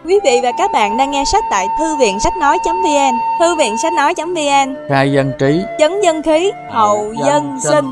Quý vị và các bạn đang nghe sách tại thư viện sách nói.vn. Thư viện sách nói.vn, khai dân trí, chấn dân khí, hậu dân sinh.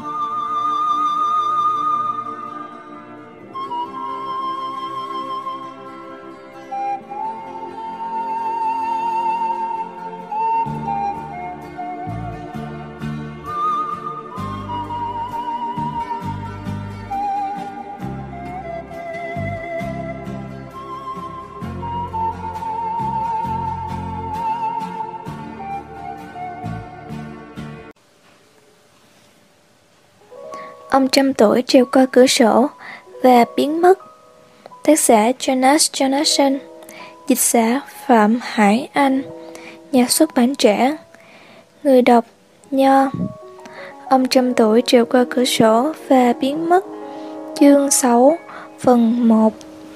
Ông trăm tuổi trèo qua cửa sổ và biến mất. Tác giả Jonas Jonasson, dịch giả Phạm Hải Anh, nhà xuất bản Trẻ. Người đọc Nho. Ông trăm tuổi trèo qua cửa sổ và biến mất. Chương 6, phần 1.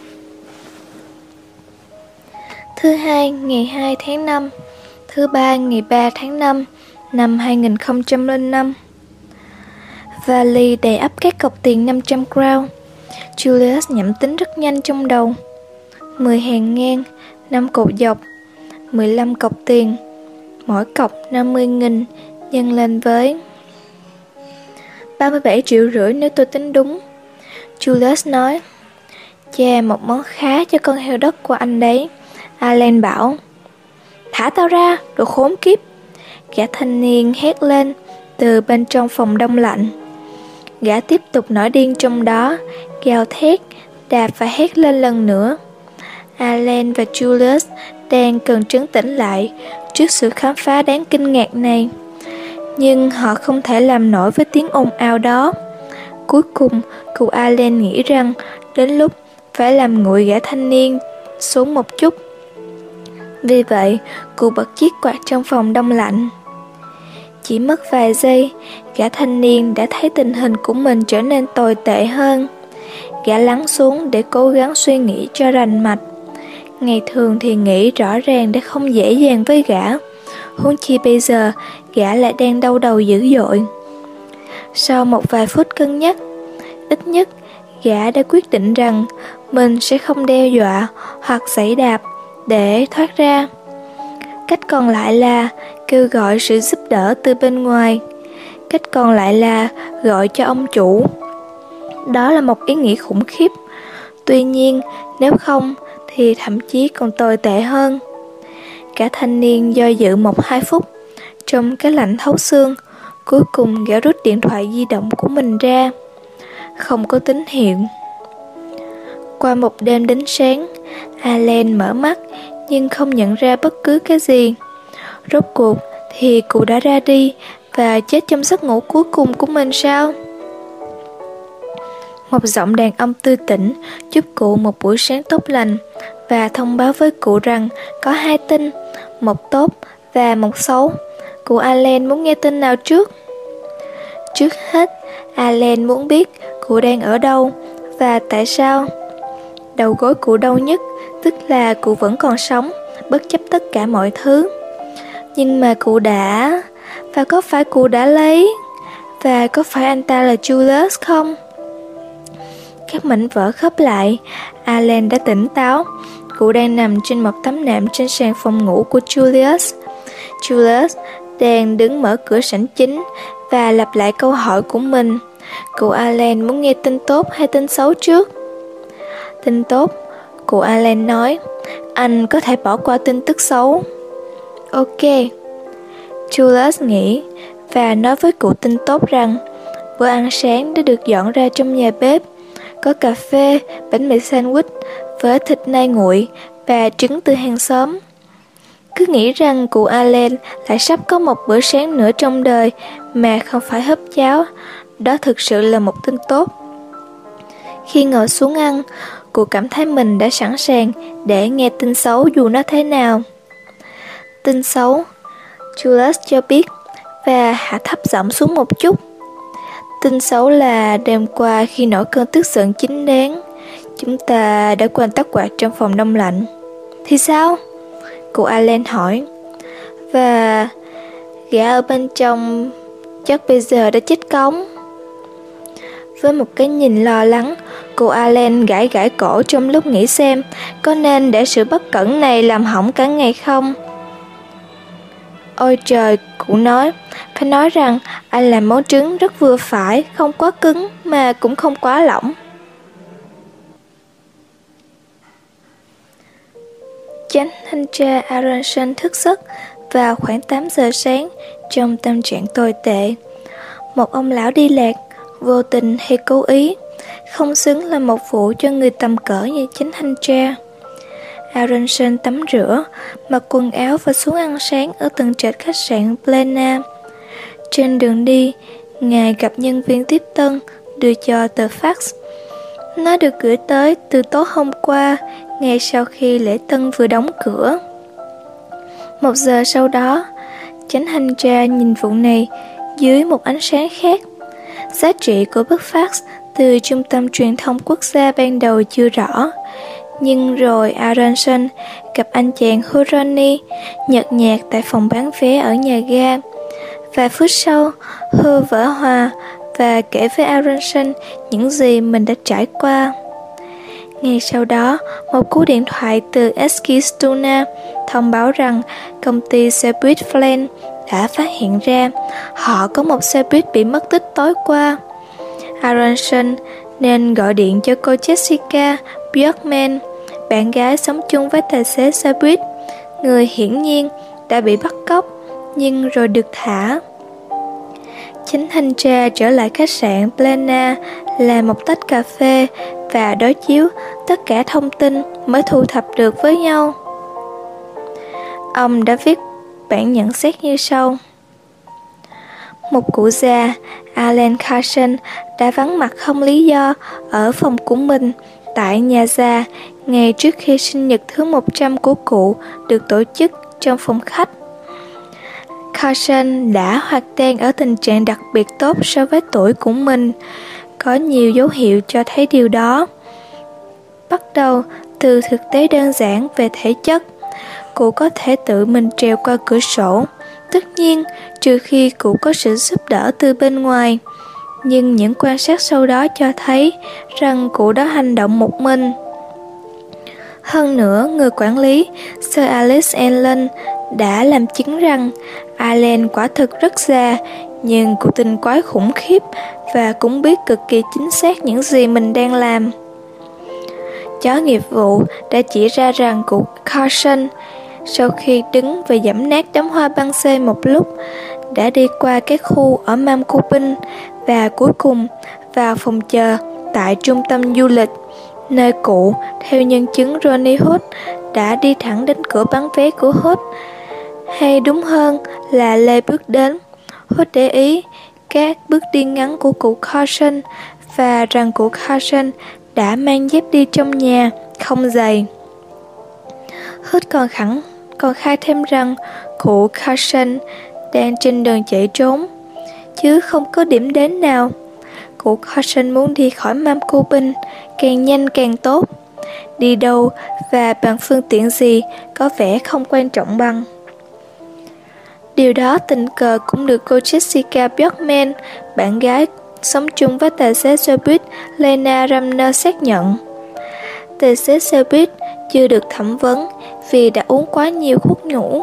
Thứ hai ngày 2 tháng 5, thứ ba ngày 3 tháng 5 năm 2005. Vali đầy ắp các cọc tiền 500 crown. Julius nhẩm tính rất nhanh trong đầu. 10 hàng ngang, 5 cột dọc, 15 cọc tiền, mỗi cọc 50.000 nhân lên với 37,5 triệu nếu tôi tính đúng. Julius nói. Chà, một món khá cho con heo đất của anh đấy. Alan bảo. Thả tao ra, đồ khốn kiếp. Gã thanh niên hét lên từ bên trong phòng đông lạnh. Gã tiếp tục nổi điên trong đó, gào thét, đạp và hét lên lần nữa. Alan và Julius đang cần trấn tĩnh lại trước sự khám phá đáng kinh ngạc này. Nhưng họ không thể làm nổi với tiếng ồn ào đó. Cuối cùng, cụ Alan nghĩ rằng đến lúc phải làm nguội gã thanh niên xuống một chút. Vì vậy, cụ bật chiếc quạt trong phòng đông lạnh. Chỉ mất vài giây, gã thanh niên đã thấy tình hình của mình trở nên tồi tệ hơn. Gã lắng xuống để cố gắng suy nghĩ cho rành mạch. Ngày thường thì nghĩ rõ ràng đã không dễ dàng với gã. Huống chi bây giờ, gã lại đang đau đầu dữ dội. Sau một vài phút cân nhắc, ít nhất gã đã quyết định rằng mình sẽ không đe dọa hoặc giãy đạp để thoát ra. Cách còn lại là kêu gọi sự giúp đỡ từ bên ngoài. Cách còn lại là gọi cho ông chủ. Đó là một ý nghĩ khủng khiếp. Tuy nhiên, nếu không thì thậm chí còn tồi tệ hơn. Cả thanh niên do dự 1-2 phút, trong cái lạnh thấu xương. Cuối cùng gã rút điện thoại di động của mình ra. Không có tín hiệu. Qua một đêm đến sáng, Alan mở mắt nhưng không nhận ra bất cứ cái gì. Rốt cuộc thì cụ đã ra đi và chết trong giấc ngủ cuối cùng của mình sao? Một giọng đàn ông tươi tỉnh chúc cụ một buổi sáng tốt lành và thông báo với cụ rằng có 2 tin, một tốt và một xấu. Cụ Alan muốn nghe tin nào trước? Trước hết, Alan muốn biết cụ đang ở đâu và tại sao. Đầu gối cụ đau nhất, tức là cụ vẫn còn sống, bất chấp tất cả mọi thứ. Nhưng mà cụ đã... Và có phải cụ đã lấy? Và có phải anh ta là Julius không? Các mảnh vỡ khớp lại. Alan đã tỉnh táo. Cụ đang nằm trên một tấm nệm trên sàn phòng ngủ của Julius. Julius đang đứng mở cửa sảnh chính và lặp lại câu hỏi của mình. Cụ Alan muốn nghe tin tốt hay tin xấu trước? Tin tốt, cụ Alan nói. Anh có thể bỏ qua tin tức xấu. Ok. Julius nghĩ và nói với cụ tin tốt rằng bữa ăn sáng đã được dọn ra trong nhà bếp. Có cà phê, bánh mì sandwich với thịt nai nguội và trứng từ hàng xóm. Cứ nghĩ rằng cụ Alan lại sắp có một bữa sáng nữa trong đời mà không phải hấp cháo. Đó thực sự là một tin tốt. Khi ngồi xuống ăn, cụ cảm thấy mình đã sẵn sàng để nghe tin xấu dù nó thế nào. Tin xấu, Julius cho biết và hạ thấp giọng xuống một chút. Tin xấu là đêm qua khi nổi cơn tức giận chính đáng, chúng ta đã quên tắt quạt trong phòng đông lạnh. Thì sao? Cụ Alan hỏi. Và gã ở bên trong chắc bây giờ đã chết cống. Với một cái nhìn lo lắng, Cô Allen gãi gãi cổ trong lúc nghĩ xem có nên để sự bất cẩn này làm hỏng cả ngày không. Ôi trời, cụ nói, phải nói rằng anh làm món trứng rất vừa phải, không quá cứng mà cũng không quá lỏng. Chánh thanh tra Aronson thức giấc vào khoảng 8 giờ sáng trong tâm trạng tồi tệ. Một ông lão đi lạc, vô tình hay cố ý, không xứng là một vụ cho người tầm cỡ như chánh thanh tra. Aronson tắm rửa, mặc quần áo và xuống ăn sáng ở tầng trệt khách sạn Plena. Trên đường đi, ngài gặp nhân viên tiếp tân đưa cho tờ fax. Nó được gửi tới từ tối hôm qua, ngay sau khi lễ tân vừa đóng cửa. 1 giờ sau đó, chánh thanh tra nhìn vụ này dưới một ánh sáng khác. Giá trị của bức fax từ Trung tâm Truyền thông Quốc gia ban đầu chưa rõ, nhưng rồi Aronson gặp anh chàng Huroni nhợt nhạt tại phòng bán vé ở nhà ga. Vài phút sau, Hu vỡ hòa và kể với Aronson những gì mình đã trải qua. Ngay sau đó, một cú điện thoại từ Eskilstuna thông báo rằng công ty xe buýt Flens đã phát hiện ra họ có một xe buýt bị mất tích tối qua. Aronson nên gọi điện cho cô Jessica Bjorkman, bạn gái sống chung với tài xế xe buýt, người hiển nhiên đã bị bắt cóc nhưng rồi được thả. Chánh thanh tra trở lại khách sạn Plena làm một tách cà phê và đối chiếu tất cả thông tin mới thu thập được với nhau. Ông đã viết bản nhận xét như sau. Một cụ già, Alan Carson, đã vắng mặt không lý do ở phòng của mình tại nhà già ngày trước khi sinh nhật thứ 100 của cụ được tổ chức trong phòng khách. Carson đã hoạt tan ở tình trạng đặc biệt tốt so với tuổi của mình. Có nhiều dấu hiệu cho thấy điều đó. Bắt đầu từ thực tế đơn giản về thể chất, cụ có thể tự mình trèo qua cửa sổ, tất nhiên trừ khi cụ có sự giúp đỡ từ bên ngoài. Nhưng những quan sát sau đó cho thấy rằng cụ đã hành động một mình. Hơn nữa, người quản lý Sir Alex Allen đã làm chứng rằng Allen quả thực rất già, nhưng cụ tinh quái khủng khiếp và cũng biết cực kỳ chính xác những gì mình đang làm. Chó nghiệp vụ đã chỉ ra rằng cụ Carson, sau khi đứng và giẫm nát đám hoa băng xê một lúc, đã đi qua cái khu ở Mancopin và cuối cùng vào phòng chờ tại trung tâm du lịch, nơi cụ, theo nhân chứng Ronnie Hood, đã đi thẳng đến cửa bán vé của Hood. Hay đúng hơn là lê bước đến. Hood để ý các bước đi ngắn của cụ Carson và rằng cụ Carson đã mang dép đi trong nhà, không giày. Hood còn khai thêm rằng cụ Carson đang trên đường chạy trốn, chứ không có điểm đến nào. Cụ Carson muốn đi khỏi Mancopin càng nhanh càng tốt. Đi đâu và bằng phương tiện gì có vẻ không quan trọng bằng. Điều đó tình cờ cũng được cô Jessica Bjorkman, bạn gái sống chung với tài xế xe buýt Lena Ramner xác nhận. Tài xế xe buýt chưa được thẩm vấn vì đã uống quá nhiều thuốc ngủ.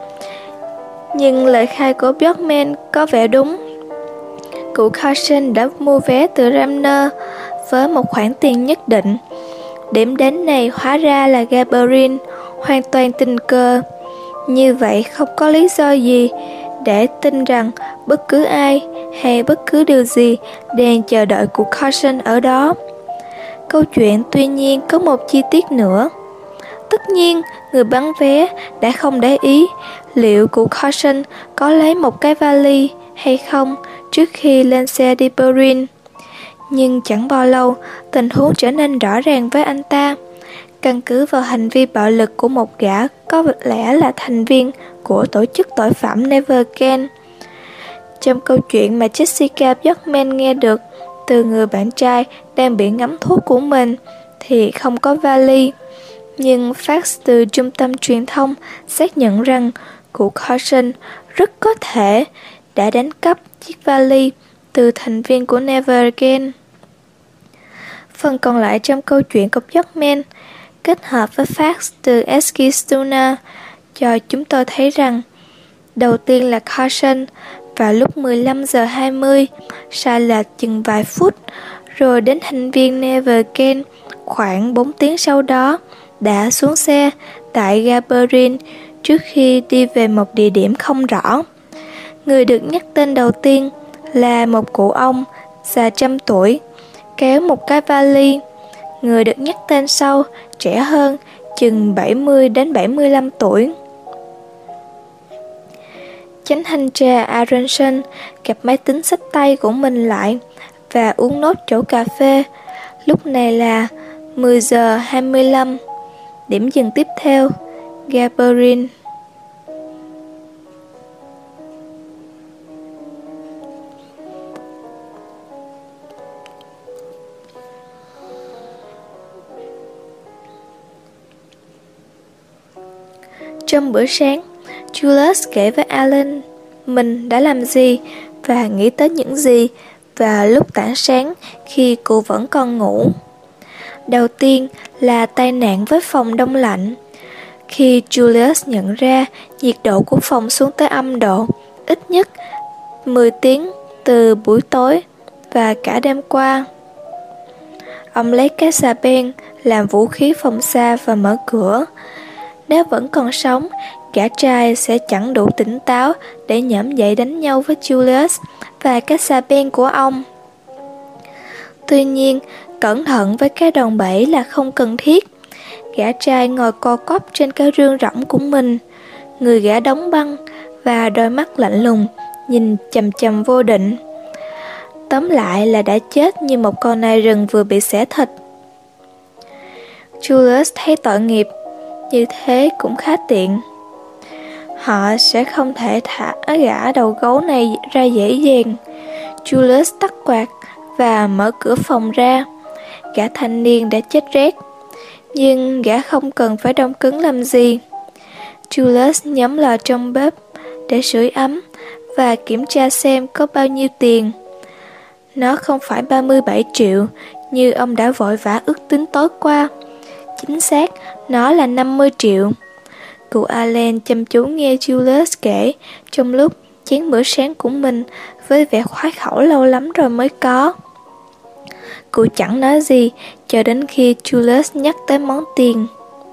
Nhưng lời khai của Bjorkman có vẻ đúng. Cụ Carson đã mua vé từ Ramner với một khoản tiền nhất định. Điểm đến này hóa ra là Gabriel, hoàn toàn tình cờ. Như vậy không có lý do gì để tin rằng bất cứ ai hay bất cứ điều gì đang chờ đợi cụ Carson ở đó. Câu chuyện tuy nhiên có một chi tiết nữa. Tất nhiên, người bán vé đã không để ý liệu cụ Carson có lấy một cái vali hay không trước khi lên xe đi Berlin. Nhưng chẳng bao lâu, tình huống trở nên rõ ràng với anh ta. Căn cứ vào hành vi bạo lực của một gã có lẽ là thành viên của tổ chức tội phạm Never Again. Trong câu chuyện mà Jessica Bjorkman nghe được từ người bạn trai đang bị ngấm thuốc của mình thì không có vali. Nhưng fax từ trung tâm truyền thông xác nhận rằng cụ Carson rất có thể đã đánh cắp chiếc vali từ thành viên của Never Again. Phần còn lại trong câu chuyện của Bjorkman kết hợp với facts từ Eskilstuna cho chúng tôi thấy rằng đầu tiên là Carson vào lúc 15 giờ 20, sai lệch chừng vài phút, rồi đến thành viên Nevergen khoảng 4 tiếng sau đó đã xuống xe tại ga Berlin trước khi đi về một địa điểm không rõ. Người được nhắc tên đầu tiên là một cụ ông già 100 tuổi, kéo một cái vali. Người được nhắc tên sau trẻ hơn, chừng 70 đến 75 tuổi. Chánh thanh tra Aronson kẹp máy tính xách tay của mình lại và uống nốt chỗ cà phê. Lúc này là 10 giờ 25. Điểm dừng tiếp theo, ga Berlin. Trong bữa sáng, Julius kể với Alan mình đã làm gì và nghĩ tới những gì vào lúc tảng sáng khi cô vẫn còn ngủ. Đầu tiên là tai nạn với phòng đông lạnh. Khi Julius nhận ra nhiệt độ của phòng xuống tới âm độ, ít nhất 10 tiếng từ buổi tối và cả đêm qua. Ông lấy cái xà beng làm vũ khí phòng xa và mở cửa. Nếu vẫn còn sống, gã trai sẽ chẳng đủ tỉnh táo để nhổm dậy đánh nhau với Julius và cái xà beng của ông. Tuy nhiên, cẩn thận với cái đòn bẩy là không cần thiết. Gã trai ngồi co quắp trên cái rương rỗng của mình, người gã đóng băng và đôi mắt lạnh lùng nhìn chằm chằm vô định. Tóm lại là đã chết như một con nai rừng vừa bị xẻ thịt. Julius thấy tội nghiệp, như thế cũng khá tiện. Họ sẽ không thể thả gã đầu gấu này ra dễ dàng. Julius tắt quạt và mở cửa phòng ra. Gã thanh niên đã chết rét, nhưng gã không cần phải đông cứng làm gì. Julius nhắm lò trong bếp để sưởi ấm và kiểm tra xem có bao nhiêu tiền. Nó không phải 37 triệu như ông đã vội vã ước tính tối qua. Chính xác, nó là 50 triệu. Cụ Allen chăm chú nghe Julius kể trong lúc chén bữa sáng của mình với vẻ khoái khẩu lâu lắm rồi mới có. Cụ chẳng nói gì cho đến khi Julius nhắc tới món tiền.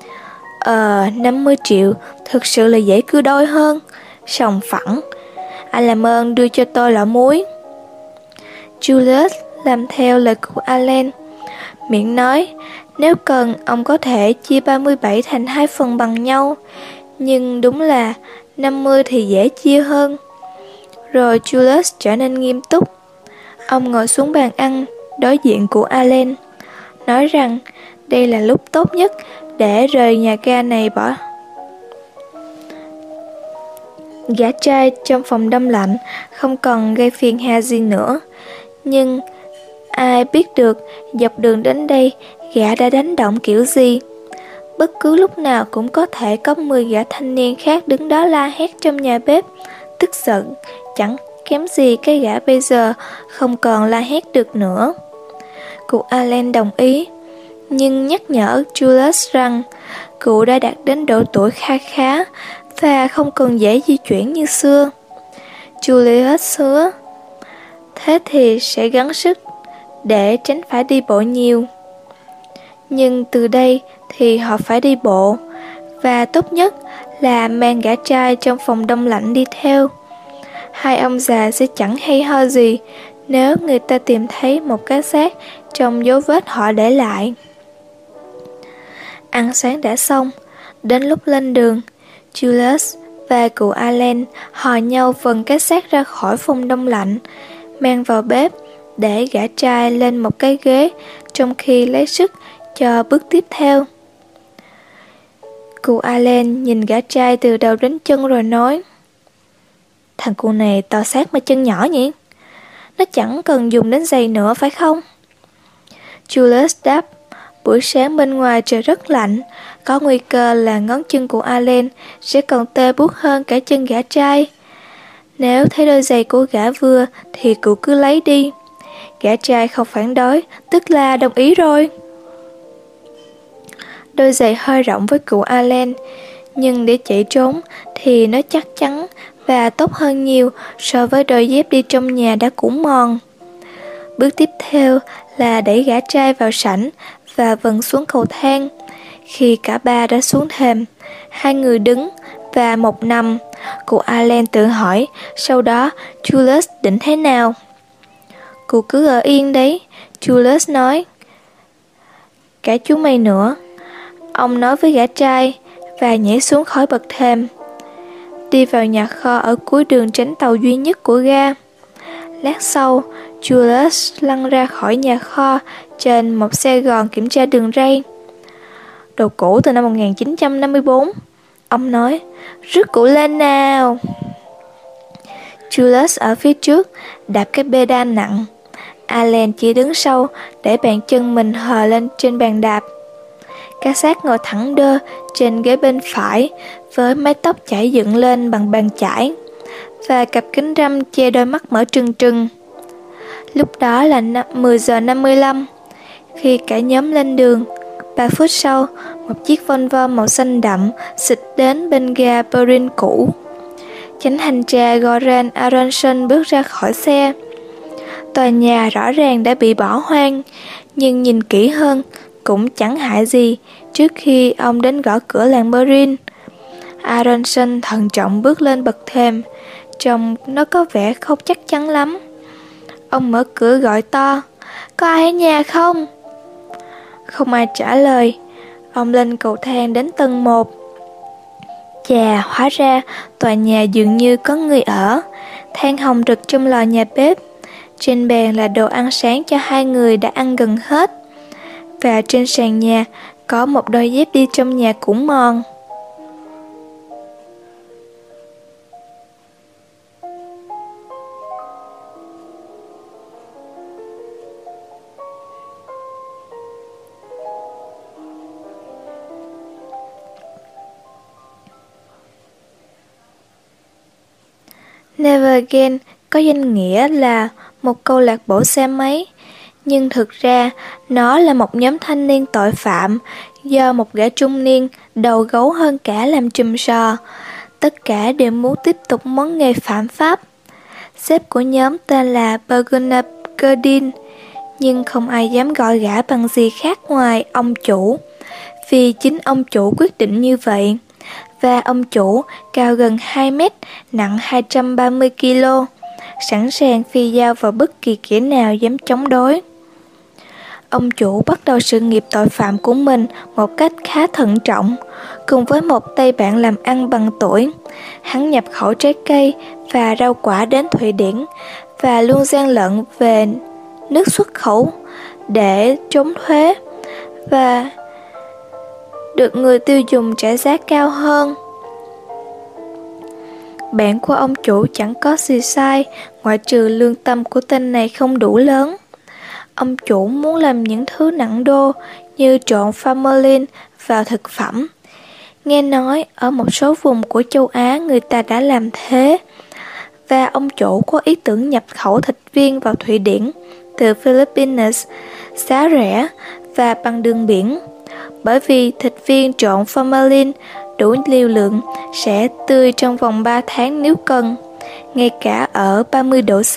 50 triệu thực sự là dễ cưa đôi hơn. Sòng phẳng. Anh làm ơn đưa cho tôi lọ muối. Julius làm theo lời cụ Allen, miệng nói nếu cần ông có thể chia 37 thành 2 phần bằng nhau, nhưng đúng là 50 thì dễ chia hơn. Rồi Julius trở nên nghiêm túc. Ông ngồi xuống bàn ăn đối diện của Allen, nói rằng đây là lúc tốt nhất để rời nhà ga này bỏ. Gã trai trong phòng đông lạnh không còn gây phiền hà gì nữa, nhưng ai biết được dọc đường đến đây gã đã đánh động kiểu gì. Bất cứ lúc nào cũng có thể có 10 gã thanh niên khác đứng đó la hét trong nhà bếp, tức giận, chẳng kém gì cái gã bây giờ không còn la hét được nữa. Cụ Allen đồng ý, nhưng nhắc nhở Julius rằng cụ đã đạt đến độ tuổi kha khá và không còn dễ di chuyển như xưa. Julius hứa, thế thì sẽ gắng sức để tránh phải đi bộ nhiều. Nhưng từ đây thì họ phải đi bộ, và tốt nhất là mang gã trai trong phòng đông lạnh đi theo. Hai ông già sẽ chẳng hay ho gì nếu người ta tìm thấy một cái xác trong dấu vết họ để lại. Ăn sáng đã xong, đến lúc lên đường, Julius và cụ Allen hò nhau vần cái xác ra khỏi phòng đông lạnh, mang vào bếp để gã trai lên một cái ghế trong khi lấy sức cho bước tiếp theo. Cụ Allen nhìn gã trai từ đầu đến chân rồi nói, thằng cu này to xác mà chân nhỏ nhỉ? Nó chẳng cần dùng đến giày nữa phải không? Julius đáp, buổi sáng bên ngoài trời rất lạnh, có nguy cơ là ngón chân của Allen sẽ còn tê buốt hơn cả chân gã trai. Nếu thấy đôi giày của gã vừa thì cụ cứ lấy đi. gã trai không phản đối, tức là đồng ý rồi. Đôi giày hơi rộng với cụ Allen, nhưng để chạy trốn thì nó chắc chắn và tốt hơn nhiều so với đôi dép đi trong nhà đã cũ mòn. Bước tiếp theo là đẩy gã trai vào sảnh và vần xuống cầu thang. Khi cả ba đã xuống thềm, hai người đứng và một nằm. Cụ Allen tự hỏi, sau đó Julius định thế nào? Cụ cứ ở yên đấy, Julius nói. Cả chú mày nữa, ông nói với gã trai và nhảy xuống khỏi bậc thềm, đi vào nhà kho ở cuối đường tránh tàu duy nhất của ga. Lát sau, Julius lăn ra khỏi nhà kho trên một xe gòn kiểm tra đường ray. Đồ cũ từ năm 1954, ông nói, rước cụ lên nào. Julius ở phía trước, đạp cái pedal nặng. Allen chỉ đứng sau để bàn chân mình hờ lên trên bàn đạp. Cá xác ngồi thẳng đơ trên ghế bên phải với mái tóc chải dựng lên bằng bàn chải và cặp kính râm che đôi mắt mở trừng trừng. Lúc đó là 10 giờ 55. Khi cả nhóm lên đường, 3 phút sau, một chiếc Volvo màu xanh đậm xịt đến bên ga Berlin cũ. Chánh thanh tra Goran Aronson bước ra khỏi xe. Tòa nhà rõ ràng đã bị bỏ hoang, nhưng nhìn kỹ hơn cũng chẳng hại gì trước khi ông đến gõ cửa làng Berlin. Aronson thận trọng bước lên bậc thềm, trông nó có vẻ không chắc chắn lắm. Ông mở cửa gọi to, có ai ở nhà không? Không ai trả lời. Ông lên cầu thang đến tầng 1. Chà, hóa ra tòa nhà dường như có người ở. Than hồng rực trong lò nhà bếp. Trên bàn là đồ ăn sáng cho hai người đã ăn gần hết. Và trên sàn nhà có một đôi dép đi trong nhà cũ mòn. Never Again có danh nghĩa là một câu lạc bộ xe máy, nhưng thực ra nó là một nhóm thanh niên tội phạm do một gã trung niên đầu gấu hơn cả làm trùm sò. Tất cả đều muốn tiếp tục món nghề phạm pháp. Sếp của nhóm tên là Bernard Gerdin, nhưng không ai dám gọi gã bằng gì khác ngoài ông chủ, vì chính ông chủ quyết định như vậy. Và ông chủ cao gần 2 mét, nặng 230 kg, sẵn sàng phi dao vào bất kỳ kẻ nào dám chống đối. Ông chủ bắt đầu sự nghiệp tội phạm của mình một cách khá thận trọng, cùng với một tay bạn làm ăn bằng tuổi. Hắn nhập khẩu trái cây và rau quả đến Thụy Điển và luôn gian lận về nước xuất khẩu để trốn thuế và được người tiêu dùng trả giá cao hơn. Bạn của ông chủ chẳng có gì sai, ngoại trừ lương tâm của tên này không đủ lớn. Ông chủ muốn làm những thứ nặng đô như trộn formalin vào thực phẩm. Nghe nói ở một số vùng của châu Á người ta đã làm thế. Và ông chủ có ý tưởng nhập khẩu thịt viên vào Thụy Điển từ Philippines giá rẻ và bằng đường biển. Bởi vì thịt viên trộn formalin đủ liều lượng sẽ tươi trong vòng 3 tháng nếu cần, ngay cả ở 30 độ C.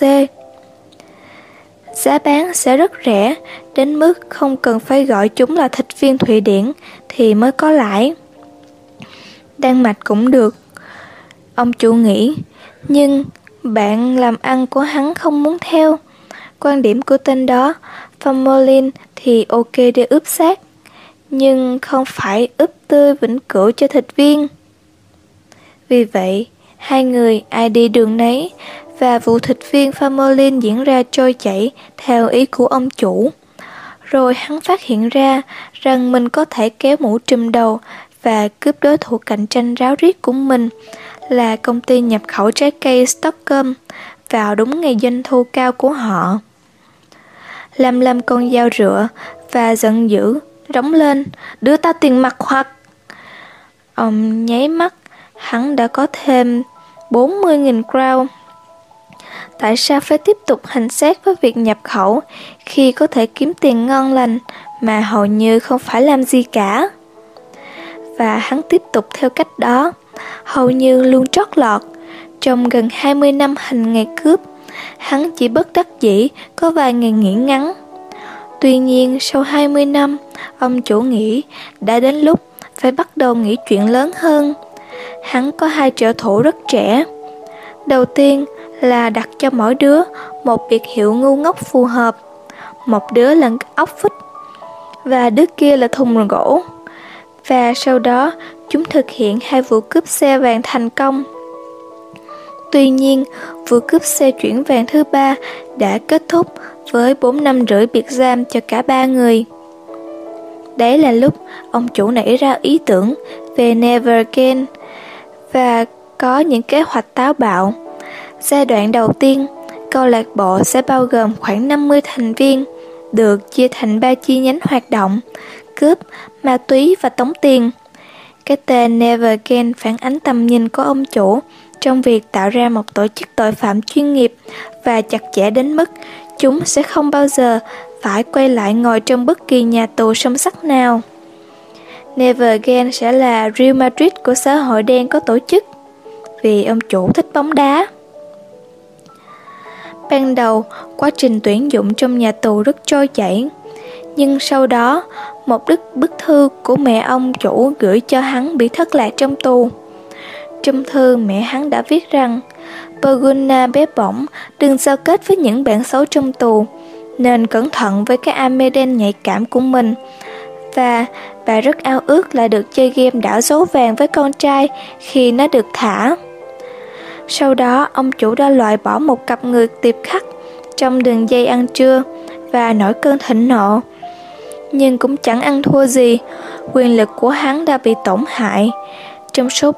Giá bán sẽ rất rẻ, đến mức không cần phải gọi chúng là thịt viên Thụy Điển thì mới có lãi. Đan Mạch cũng được, ông chủ nghĩ, nhưng bạn làm ăn của hắn không muốn theo. Quan điểm của tên đó, formalin thì ok để ướp xác, nhưng không phải ướp tươi vĩnh cửu cho thịt viên. Vì vậy, hai người ai đi đường nấy, và vụ thịt viên formalin diễn ra trôi chảy theo ý của ông chủ. Rồi hắn phát hiện ra rằng mình có thể kéo mũ trùm đầu và cướp đối thủ cạnh tranh ráo riết của mình là công ty nhập khẩu trái cây Stockholm vào đúng ngày doanh thu cao của họ. Lâm con dao rựa và giận dữ rống lên, đưa ta tiền mặt hoặc... Ông nháy mắt, hắn đã có thêm 40.000 crown. Tại sao phải tiếp tục hành xác với việc nhập khẩu khi có thể kiếm tiền ngon lành mà hầu như không phải làm gì cả? Và hắn tiếp tục theo cách đó, hầu như luôn trót lọt. Trong gần 20 năm hành nghề cướp, hắn chỉ bất đắc dĩ có vài ngày nghỉ ngắn. Tuy nhiên, sau 20 năm, ông chủ nghĩ đã đến lúc phải bắt đầu nghĩ chuyện lớn hơn. Hắn có 2 trợ thủ rất trẻ. Đầu tiên là đặt cho mỗi đứa một biệt hiệu ngu ngốc phù hợp. Một đứa là ốc vít và đứa kia là thùng gỗ. Và sau đó chúng thực hiện 2 vụ cướp xe vàng thành công. Tuy nhiên, vụ cướp xe chuyển vàng thứ 3 đã kết thúc với 4 năm rưỡi biệt giam cho cả 3 người. Đấy là lúc ông chủ nảy ra ý tưởng về Never Again và có những kế hoạch táo bạo. Giai đoạn đầu tiên, câu lạc bộ sẽ bao gồm khoảng 50 thành viên, được chia thành 3 chi nhánh hoạt động: cướp, ma túy và tống tiền. Cái tên Never Again phản ánh tầm nhìn của ông chủ trong việc tạo ra một tổ chức tội phạm chuyên nghiệp và chặt chẽ đến mức chúng sẽ không bao giờ phải quay lại ngồi trong bất kỳ nhà tù song sắt nào. Never Again sẽ là Real Madrid của xã hội đen có tổ chức, vì ông chủ thích bóng đá. Ban đầu, quá trình tuyển dụng trong nhà tù rất trôi chảy, nhưng sau đó, một bức thư của mẹ ông chủ gửi cho hắn bị thất lạc trong tù. Trong thư, mẹ hắn đã viết rằng Poguna bé bỏng đừng giao kết với những bạn xấu trong tù, nên cẩn thận với cái ame đen nhạy cảm của mình. Và bà rất ao ước là được chơi game đảo dấu vàng với con trai khi nó được thả. Sau đó, ông chủ đã loại bỏ một cặp người tiệp khắc trong đường dây ăn trưa và nổi cơn thịnh nộ. Nhưng cũng chẳng ăn thua gì, quyền lực của hắn đã bị tổn hại. Trong số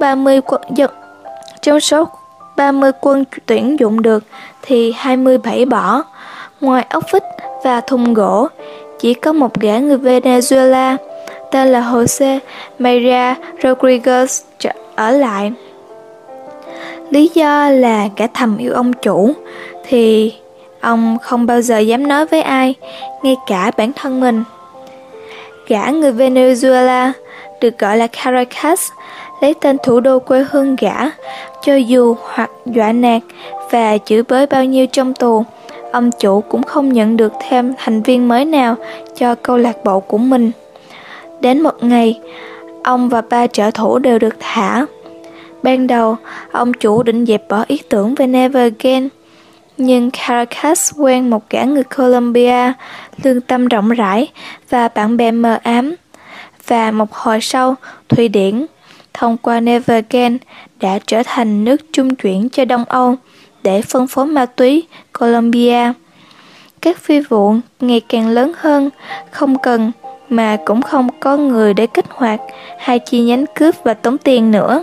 30 quân tuyển dụng được thì 27 bỏ. Ngoài ốc vít và thùng gỗ, chỉ có một gã người Venezuela tên là Jose Maria Rodriguez ở lại. Lý do là kẻ thầm yêu ông chủ, thì ông không bao giờ dám nói với ai, ngay cả bản thân mình. Gã người Venezuela được gọi là Caracas, lấy tên thủ đô quê hương gã, cho dù hoặc dọa nạt và chửi bới bao nhiêu trong tù, ông chủ cũng không nhận được thêm thành viên mới nào cho câu lạc bộ của mình. Đến một ngày, ông và 3 trợ thủ đều được thả. Ban đầu, ông chủ định dẹp bỏ ý tưởng về Never Again, nhưng Caracas quen một gã người Colombia, lương tâm rộng rãi và bạn bè mờ ám. Và một hồi sau, Thụy Điển, thông qua Never Again, đã trở thành nước trung chuyển cho Đông Âu để phân phối ma túy Colombia. Các phi vụ ngày càng lớn hơn, không cần mà cũng không có người để kích hoạt 2 chi nhánh cướp và tống tiền nữa.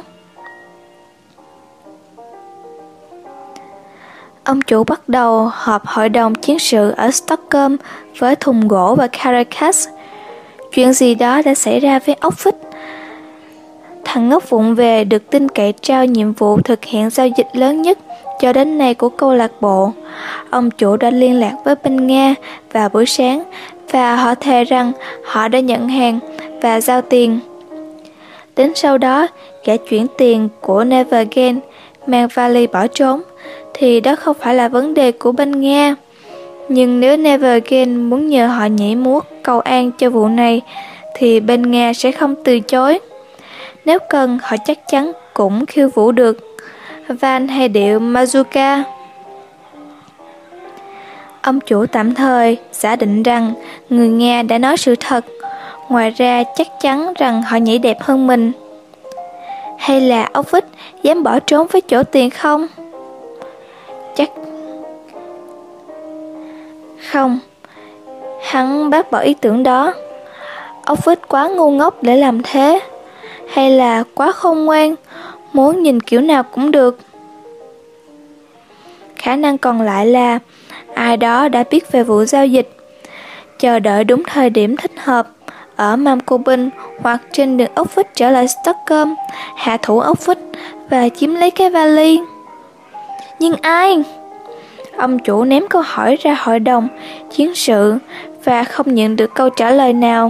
Ông chủ bắt đầu họp hội đồng chiến sự ở Stockholm với thùng gỗ và Caracas. Chuyện gì đó đã xảy ra với ốc vít. Thằng ngốc vụng về được tin cậy trao nhiệm vụ thực hiện giao dịch lớn nhất cho đến nay của câu lạc bộ. Ông chủ đã liên lạc với bên Nga vào buổi sáng và họ thề rằng họ đã nhận hàng và giao tiền. Đến sau đó, gã chuyển tiền của Never Again mang vali bỏ trốn, thì đó không phải là vấn đề của bên Nga. Nhưng nếu Never Again muốn nhờ họ nhảy múa cầu an cho vụ này, thì bên Nga sẽ không từ chối. Nếu cần, họ chắc chắn cũng khiêu vũ được van hay điệu mazurka. Ông chủ tạm thời giả định rằng người Nga đã nói sự thật, ngoài ra chắc chắn rằng họ nhảy đẹp hơn mình. Hay là ốc vít dám bỏ trốn với chỗ tiền không? Chắc không. Hắn bác bỏ ý tưởng đó. Ốc vít quá ngu ngốc để làm thế, hay là quá khôn ngoan, muốn nhìn kiểu nào cũng được. Khả năng còn lại là ai đó đã biết về vụ giao dịch, chờ đợi đúng thời điểm thích hợp ở Malmköping hoặc trên đường ốc vít trở lại Stockholm, hạ thủ ốc vít và chiếm lấy cái vali. Nhưng ai? Ông chủ ném câu hỏi ra hội đồng chiến sự và không nhận được câu trả lời nào.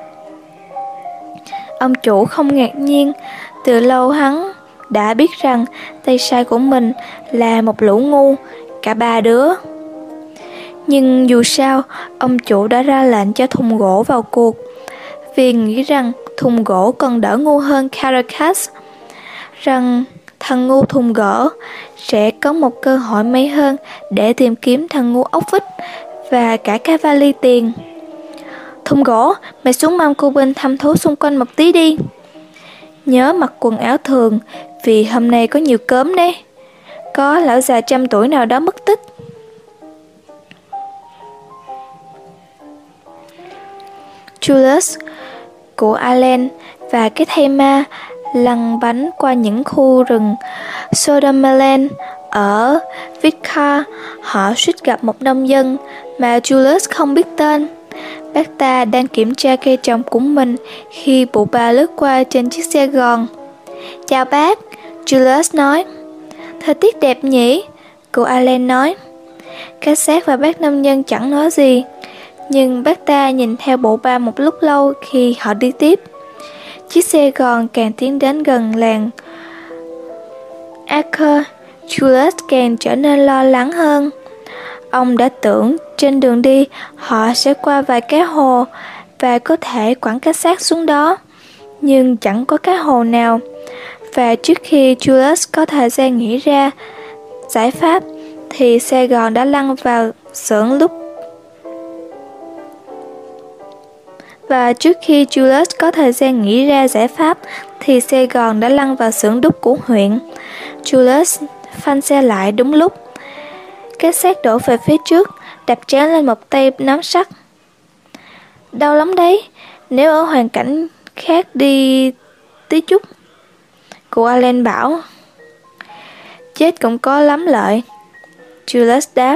Ông chủ không ngạc nhiên, từ lâu hắn đã biết rằng tay sai của mình là một lũ ngu, cả ba đứa. Nhưng dù sao, ông chủ đã ra lệnh cho thùng gỗ vào cuộc, vì nghĩ rằng thùng gỗ còn đỡ ngu hơn Caracas, rằng thằng ngu thùng gỗ sẽ có một cơ hội mấy hơn để tìm kiếm thằng ngu ốc vít và cả cái vali tiền. Thùng gỗ, mày xuống mâm cô bên thăm thú xung quanh một tí đi. Nhớ mặc quần áo thường, vì hôm nay có nhiều cớm đấy. Có lão già 100 tuổi nào đó mất tích. Julius, cụ Allen và cái thây ma lăn bánh qua những khu rừng Sodomeland ở Vitcar. Họ suýt gặp một nông dân mà Julius không biết tên. Bác ta đang kiểm tra cây trồng của mình khi bụ bà lướt qua trên chiếc xe gòn. Chào bác, Julius nói. Thời tiết đẹp nhỉ, cụ Allen nói. Cảnh sát và bác nông dân chẳng nói gì, nhưng bác ta nhìn theo bộ ba một lúc lâu khi họ đi tiếp. Chiếc xe gòn càng tiến đến gần làng Acre, Julius càng trở nên lo lắng hơn. Ông đã tưởng trên đường đi họ sẽ qua vài cái hồ và có thể quẳng cái xác xuống đó, nhưng chẳng có cái hồ nào. Và trước khi Julius có thời gian nghĩ ra giải pháp thì xe gòn đã lăn vào xưởng đúc. Của huyện. Julius phanh xe lại đúng lúc. Cái xác đổ về phía trước, đập trán lên một tay nắm sắt. Đau lắm đấy, nếu ở hoàn cảnh khác đi tí chút, cụ Allen bảo. Chết cũng có lắm lợi, Julius đáp.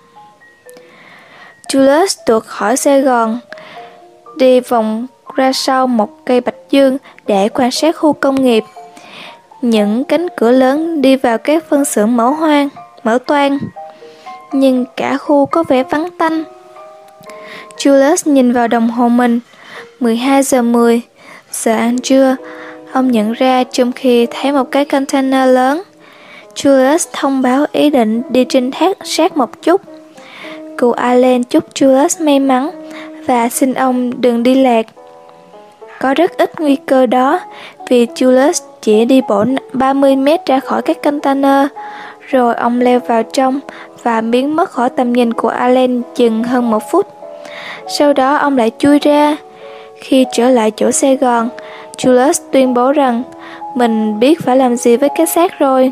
Julius tuột khỏi xe gòn, đi vòng ra sau một cây bạch dương để quan sát khu công nghiệp. Những cánh cửa lớn đi vào các phân xưởng mở toang, nhưng cả khu có vẻ vắng tanh. Julius nhìn vào đồng hồ mình, 12:10, giờ ăn trưa. Ông nhận ra trong khi thấy một cái container lớn. Julius thông báo ý định đi trinh sát một chút. Cụ Allen chúc Julius may mắn và xin ông đừng đi lạc. Có rất ít nguy cơ đó, vì Julius chỉ đi bộ 30 mét ra khỏi các container, rồi ông leo vào trong và biến mất khỏi tầm nhìn của Allen chừng hơn 1 phút. Sau đó ông lại chui ra. Khi trở lại chỗ xe gòn, Julius tuyên bố rằng mình biết phải làm gì với cái xác rồi.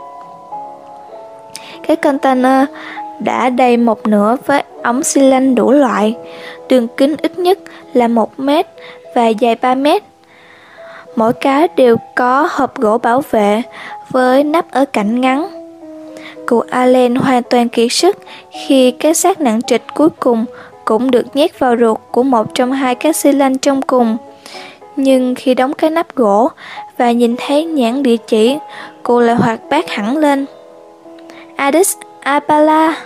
Cái container đã đầy một nửa với ống xi lanh đủ loại, đường kính ít nhất là 1 mét và dài 3 mét. Mỗi cái đều có hộp gỗ bảo vệ với nắp ở cạnh ngắn. Cụ Allen hoàn toàn kiệt sức khi cái xác nặng trịch cuối cùng cũng được nhét vào ruột của một trong hai cái xi lanh trong cùng. Nhưng khi đóng cái nắp gỗ và nhìn thấy nhãn địa chỉ, cụ lại hoạt bát hẳn lên. Addis Ababa.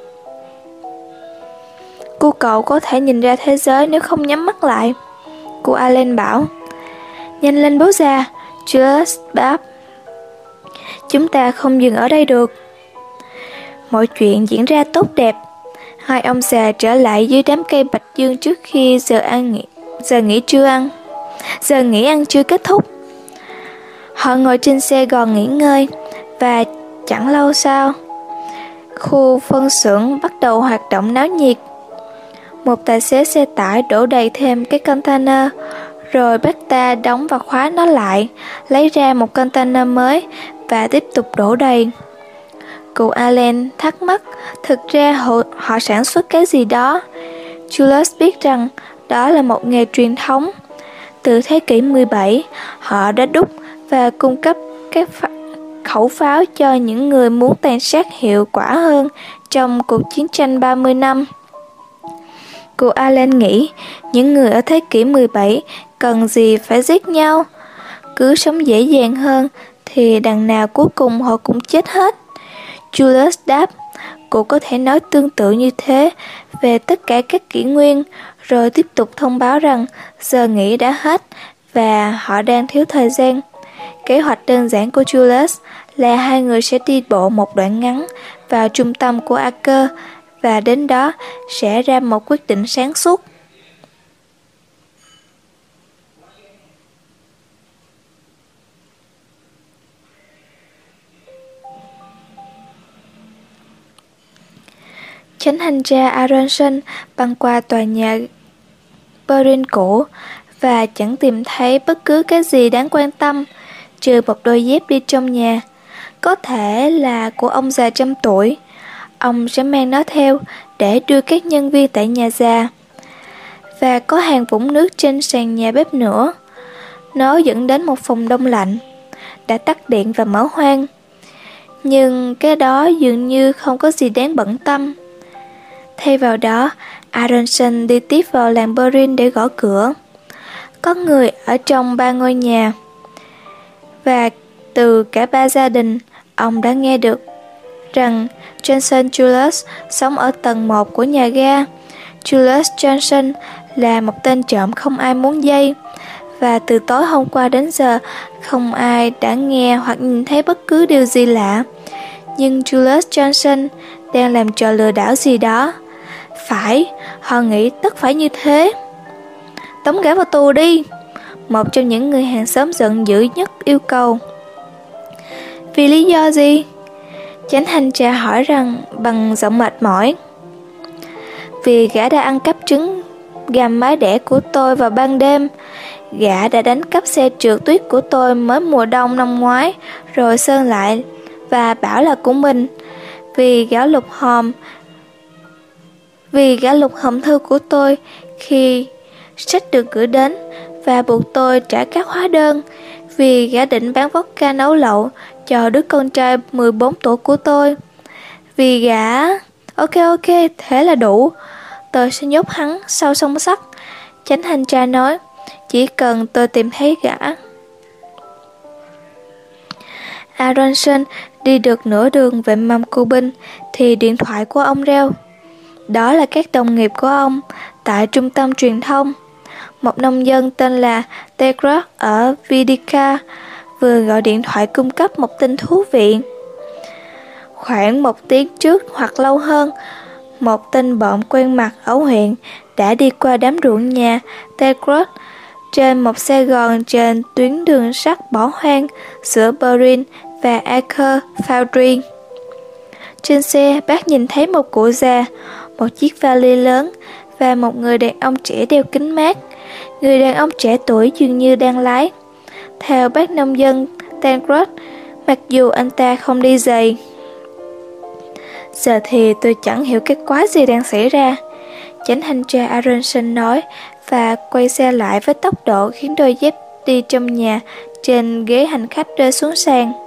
Cô cậu có thể nhìn ra thế giới nếu không nhắm mắt lại, cụ Allen bảo. Nhanh lên bố già, Julius đáp. Chúng ta không dừng ở đây được. Mọi chuyện diễn ra tốt đẹp. Hai ông già trở lại dưới đám cây bạch dương trước khi giờ nghỉ ăn chưa kết thúc. Họ ngồi trên xe gòn nghỉ ngơi, và chẳng lâu sau, khu phân xưởng bắt đầu hoạt động náo nhiệt. Một tài xế xe tải đổ đầy thêm cái container, rồi bác ta đóng và khóa nó lại, lấy ra một container mới và tiếp tục đổ đầy. Cụ Allen thắc mắc thực ra họ sản xuất cái gì đó. Julius biết rằng đó là một nghề truyền thống. Từ thế kỷ 17, họ đã đúc và cung cấp các khẩu pháo cho những người muốn tàn sát hiệu quả hơn trong cuộc chiến tranh 30 năm. Cụ Allen nghĩ những người ở thế kỷ 17 cần gì phải giết nhau. Cứ sống dễ dàng hơn thì đằng nào cuối cùng họ cũng chết hết. Julius đáp, Cụ có thể nói tương tự như thế về tất cả các kỷ nguyên, rồi tiếp tục thông báo rằng giờ nghỉ đã hết và họ đang thiếu thời gian. Kế hoạch đơn giản của Julius là hai người sẽ đi bộ một đoạn ngắn vào trung tâm của Aker và đến đó sẽ ra một quyết định sáng suốt. Chánh hành gia Aronson băng qua tòa nhà Berlin cũ và chẳng tìm thấy bất cứ cái gì đáng quan tâm, trừ một đôi dép đi trong nhà. Có thể là của ông già trăm tuổi. Ông sẽ mang nó theo để đưa các nhân viên tại nhà già. Và có hàng vũng nước trên sàn nhà bếp nữa. Nó dẫn đến một phòng đông lạnh, đã tắt điện và mở hoang. Nhưng cái đó dường như không có gì đáng bận tâm. Thay vào đó, Aronson đi tiếp vào làng Berlin để gõ cửa. Có người ở trong 3 ngôi nhà. Và từ cả 3 gia đình, ông đã nghe được rằng Johnson Julius sống ở tầng 1 của nhà ga. Julius Johnson là một tên trộm không ai muốn dây. Và từ tối hôm qua đến giờ, không ai đã nghe hoặc nhìn thấy bất cứ điều gì lạ. Nhưng Julius Johnson đang làm trò lừa đảo gì đó. Phải, họ nghĩ tất phải như thế. Tống gã vào tù đi, một trong những người hàng xóm giận dữ nhất yêu cầu. Vì lý do gì? Chánh hành trà hỏi rằng bằng giọng mệt mỏi. Vì gã đã ăn cắp trứng gà mái đẻ của tôi vào ban đêm. Gã đã đánh cắp xe trượt tuyết của tôi mới mùa đông năm ngoái, rồi sơn lại và bảo là của mình. Vì gã lục hòm thư của tôi khi sách được gửi đến và buộc tôi trả các hóa đơn. Vì gã định bán vodka nấu lậu cho đứa con trai 14 tuổi của tôi. Vì gã... Ok, thế là đủ. Tôi sẽ nhốt hắn sau song sắt. Chánh hành tra nói, chỉ cần tôi tìm thấy gã. Aronson đi được nửa đường về mâm cô binh thì điện thoại của ông reo. Đó là các đồng nghiệp của ông tại trung tâm truyền thông. Một nông dân tên là Tegros ở Vidica vừa gọi điện thoại cung cấp một tin thú vị. Khoảng 1 tiếng trước hoặc lâu hơn, một tên bộm quen mặt ở huyện đã đi qua đám ruộng nhà Tegros trên một xe gòn trên tuyến đường sắt bỏ hoang giữa Berlin và Aker Foundry. Trên xe, bác nhìn thấy một cụ già, một chiếc vali lớn và một người đàn ông trẻ đeo kính mát. Người đàn ông trẻ tuổi dường như đang lái. Theo bác nông dân Tegros, mặc dù anh ta không đi giày. Giờ thì tôi chẳng hiểu cái quái gì đang xảy ra, chánh hành tra Aronson nói và quay xe lại với tốc độ khiến đôi dép đi trong nhà trên ghế hành khách rơi xuống sàn.